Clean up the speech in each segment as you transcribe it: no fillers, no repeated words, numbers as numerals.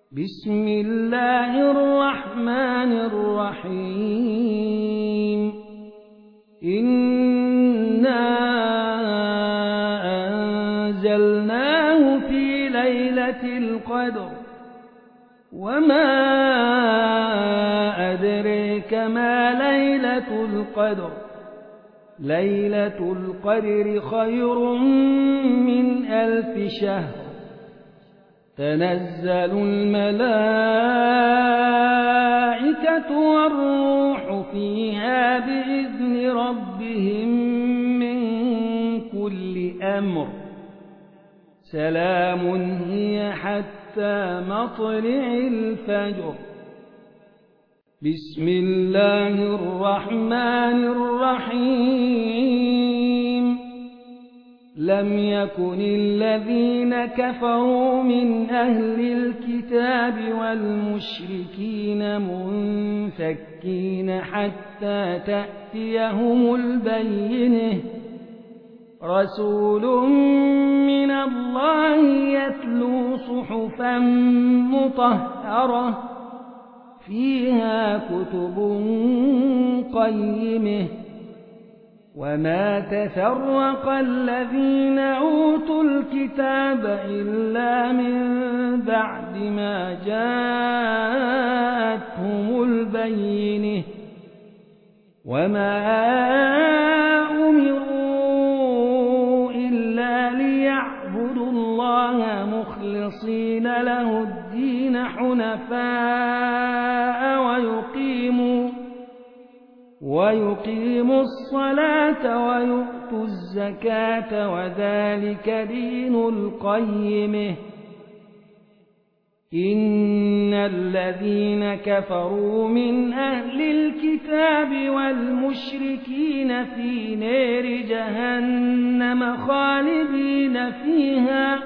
بسم الله الرحمن الرحيم إنا أنزلناه في ليلة القدر وما أدريك ما ليلة القدر ليلة القدر خير من 1000 شهر تنزل الملائكة والروح فيها بإذن ربهم من كل أمر سلام هي حتى مطلع الفجر بسم الله الرحمن الرحيم لم يكن الذين كفروا من أهل الكتاب والمشركين منفكين حتى تأتيهم البينة رسول من الله يتلو صحفا مطهرة فيها كتب قيمة وما تفرق الذين أوتوا الكتاب إلا من بعد ما جاءتهم البينة وما أمروا إلا ليعبدوا الله مخلصين له الدين حنفاء ويقيموا الصلاة ويؤتوا الزكاة وذلك دين القيمة إن الذين كفروا من أهل الكتاب والمشركين في نار جهنم خالدين فيها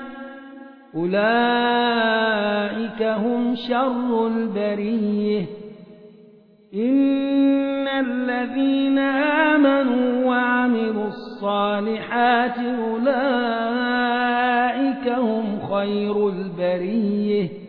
أولئك هم شر البرية إن الذين آمنوا وعملوا الصالحات أولئك هم خير البرية